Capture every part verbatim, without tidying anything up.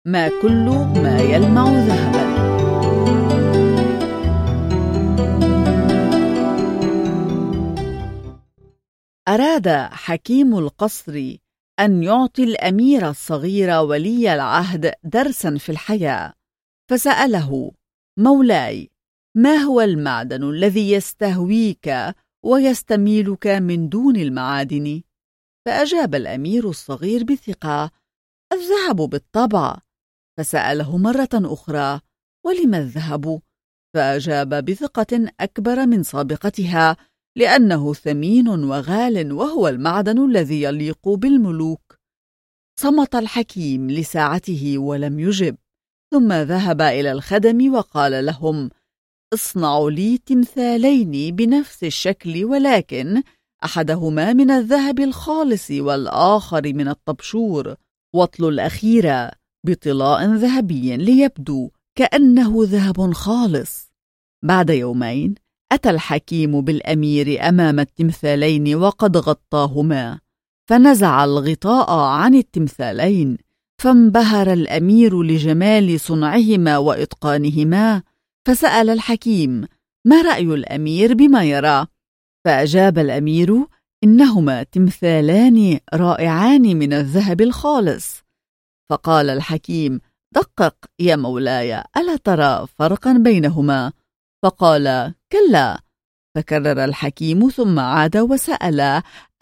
ما كل ما يلمع ذهبا. أراد حكيم القصر أن يعطي الأمير الصغير ولي العهد درسا في الحياة، فسأله: مولاي، ما هو المعدن الذي يستهويك ويستميلك من دون المعادن؟ فأجاب الأمير الصغير بثقة: الذهب بالطبع. فسأله مرة أخرى: ولم الذهب؟ فأجاب بثقة أكبر من سابقتها: لأنه ثمين وغال، وهو المعدن الذي يليق بالملوك. صمت الحكيم لساعته ولم يجب، ثم ذهب إلى الخدم وقال لهم: اصنعوا لي تمثالين بنفس الشكل، ولكن أحدهما من الذهب الخالص والآخر من الطبشور، واطلوا الأخير بطلاء ذهبي ليبدو كأنه ذهب خالص. بعد يومين أتى الحكيم بالأمير أمام التمثالين وقد غطاهما، فنزع الغطاء عن التمثالين، فانبهر الأمير لجمال صنعهما وإتقانهما، فسأل الحكيم: ما رأي الأمير بما يرى؟ فأجاب الأمير: إنهما تمثالان رائعان من الذهب الخالص. فقال الحكيم: دقق يا مولاي، ألا ترى فرقا بينهما؟ فقال: كلا. فكرر الحكيم ثم عاد وسأل: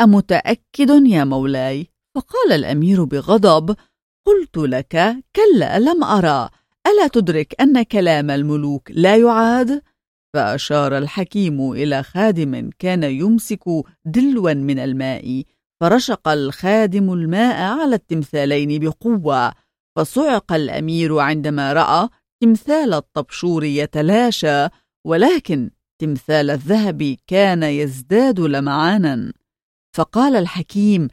أمتأكد يا مولاي؟ فقال الأمير بغضب: قلت لك كلا، لم أرى. ألا تدرك أن كلام الملوك لا يعاد؟ فأشار الحكيم إلى خادم كان يمسك دلوا من الماء، فرشق الخادم الماء على التمثالين بقوة، فصعق الأمير عندما رأى تمثال الطبشور يتلاشى، ولكن تمثال الذهب كان يزداد لمعانا. فقال الحكيم: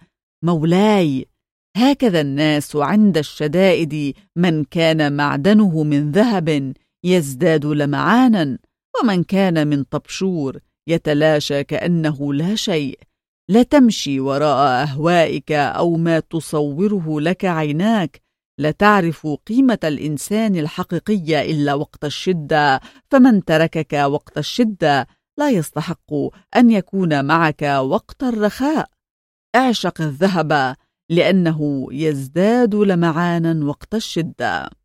مولاي، هكذا الناس عند الشدائد، من كان معدنه من ذهب يزداد لمعانا، ومن كان من طبشور يتلاشى كأنه لا شيء. لا تمشي وراء أهوائك أو ما تصوره لك عيناك. لا تعرف قيمة الإنسان الحقيقية إلا وقت الشدة، فمن تركك وقت الشدة لا يستحق أن يكون معك وقت الرخاء. اعشق الذهب لأنه يزداد لمعانا وقت الشدة.